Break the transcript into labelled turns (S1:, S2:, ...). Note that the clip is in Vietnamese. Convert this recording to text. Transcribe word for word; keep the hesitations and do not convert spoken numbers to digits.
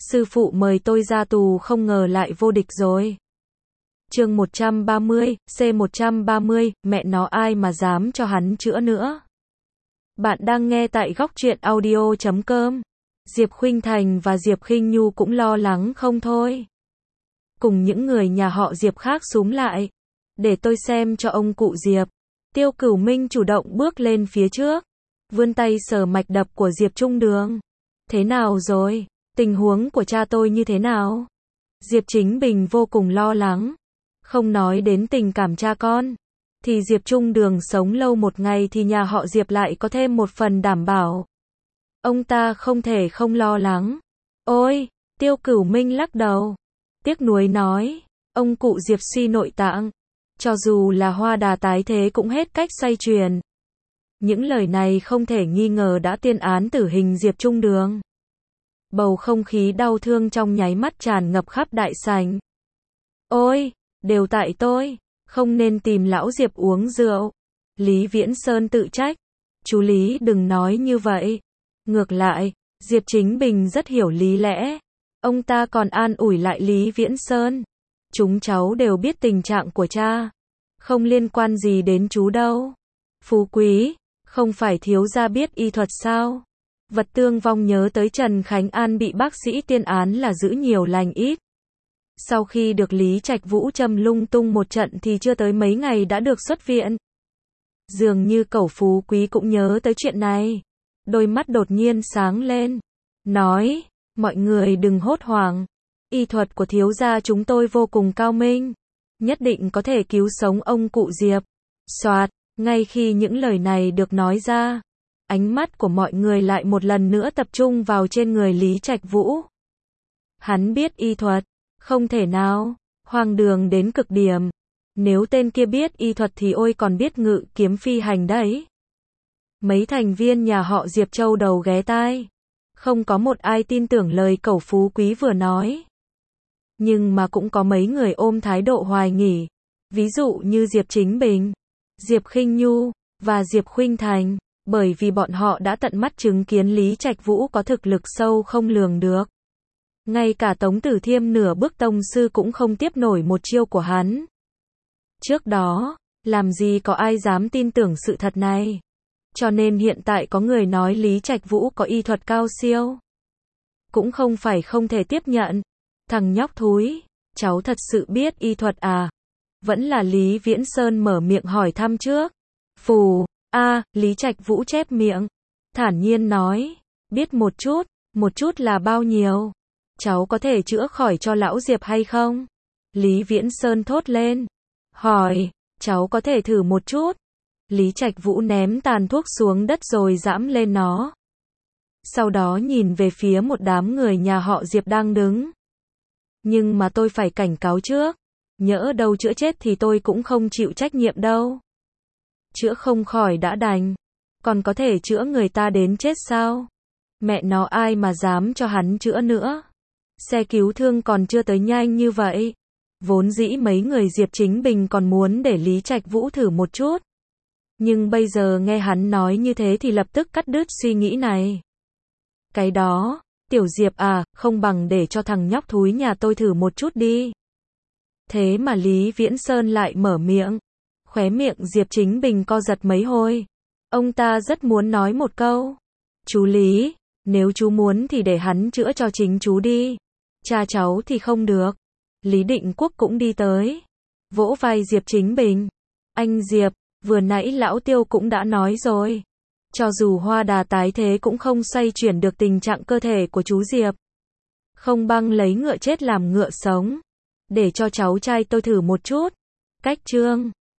S1: Sư phụ mời tôi ra tù không ngờ lại vô địch rồi. Chương một trăm ba mươi, C một trăm ba mươi, mẹ nó ai mà dám cho hắn chữa nữa. Bạn đang nghe tại góc truyện audio chấm com. Diệp Khuynh Thành và Diệp Khinh Nhu cũng lo lắng không thôi. Cùng những người nhà họ Diệp khác xúm lại. Để tôi xem cho ông cụ Diệp. Tiêu Cửu Minh chủ động bước lên phía trước. Vươn tay sờ mạch đập của Diệp Trung Đường. Thế nào rồi? Tình huống của cha tôi như thế nào? Diệp Chính Bình vô cùng lo lắng. Không nói đến tình cảm cha con. Thì Diệp Trung Đường sống lâu một ngày thì nhà họ Diệp lại có thêm một phần đảm bảo. Ông ta không thể không lo lắng. Ôi, Tiêu Cửu Minh lắc đầu. Tiếc nuối nói, ông cụ Diệp suy nội tạng. Cho dù là hoa đà tái thế cũng hết cách xoay chuyển. Những lời này không thể nghi ngờ đã tuyên án tử hình Diệp Trung Đường. Bầu không khí đau thương trong nháy mắt tràn ngập khắp đại sảnh. Ôi, đều tại tôi, không nên tìm lão Diệp uống rượu. Lý Viễn Sơn tự trách. Chú Lý đừng nói như vậy. Ngược lại, Diệp Chính Bình rất hiểu lý lẽ. Ông ta còn an ủi lại Lý Viễn Sơn. Chúng cháu đều biết tình trạng của cha. Không liên quan gì đến chú đâu. Phú Quý, không phải thiếu gia biết y thuật sao? Vật Tương Vong nhớ tới Trần Khánh An bị bác sĩ tuyên án là giữ nhiều lành ít. Sau khi được Lý Trạch Vũ châm lung tung một trận thì chưa tới mấy ngày đã được xuất viện. Dường như cẩu Phú Quý cũng nhớ tới chuyện này. Đôi mắt đột nhiên sáng lên. Nói, mọi người đừng hốt hoảng. Y thuật của thiếu gia chúng tôi vô cùng cao minh. Nhất định có thể cứu sống ông cụ Diệp. Soạt, ngay khi những lời này được nói ra. Ánh mắt của mọi người lại một lần nữa tập trung vào trên người Lý Trạch Vũ. Hắn biết y thuật. Không thể nào. Hoang đường đến cực điểm. Nếu tên kia biết y thuật thì ôi còn biết ngự kiếm phi hành đấy. Mấy thành viên nhà họ Diệp châu đầu ghé tai. Không có một ai tin tưởng lời cẩu Phú Quý vừa nói. Nhưng mà cũng có mấy người ôm thái độ hoài nghi. Ví dụ như Diệp Chính Bình, Diệp Khinh Nhu, và Diệp Khuynh Thành. Bởi vì bọn họ đã tận mắt chứng kiến Lý Trạch Vũ có thực lực sâu không lường được. Ngay cả Tống Tử Thiêm nửa bước tông sư cũng không tiếp nổi một chiêu của hắn. Trước đó, làm gì có ai dám tin tưởng sự thật này. Cho nên hiện tại có người nói Lý Trạch Vũ có y thuật cao siêu. Cũng không phải không thể tiếp nhận. Thằng nhóc thúi, cháu thật sự biết y thuật à? Vẫn là Lý Viễn Sơn mở miệng hỏi thăm trước. Phù, a, à, Lý Trạch Vũ chép miệng. Thản nhiên nói, biết một chút, một chút là bao nhiêu? Cháu có thể chữa khỏi cho lão Diệp hay không? Lý Viễn Sơn thốt lên. Hỏi, cháu có thể thử một chút. Lý Trạch Vũ ném tàn thuốc xuống đất rồi giẫm lên nó. Sau đó nhìn về phía một đám người nhà họ Diệp đang đứng. Nhưng mà tôi phải cảnh cáo trước. Nhỡ đâu chữa chết thì tôi cũng không chịu trách nhiệm đâu. Chữa không khỏi đã đành. Còn có thể chữa người ta đến chết sao? Mẹ nó ai mà dám cho hắn chữa nữa. Xe cứu thương còn chưa tới nhanh như vậy. Vốn dĩ mấy người Diệp Chính Bình còn muốn để Lý Trạch Vũ thử một chút. Nhưng bây giờ nghe hắn nói như thế thì lập tức cắt đứt suy nghĩ này. Cái đó, Tiểu Diệp à, không bằng để cho thằng nhóc thúi nhà tôi thử một chút đi. Thế mà Lý Viễn Sơn lại mở miệng. Khóe miệng Diệp Chính Bình co giật mấy hồi. Ông ta rất muốn nói một câu. Chú Lý, nếu chú muốn thì để hắn chữa cho chính chú đi. Cha cháu thì không được. Lý Định Quốc cũng đi tới. Vỗ vai Diệp Chính Bình. Anh Diệp, vừa nãy lão Tiêu cũng đã nói rồi. Cho dù hoa đà tái thế cũng không xoay chuyển được tình trạng cơ thể của chú Diệp. Không bằng lấy ngựa chết làm ngựa sống. Để cho cháu trai tôi thử một chút. Cách chương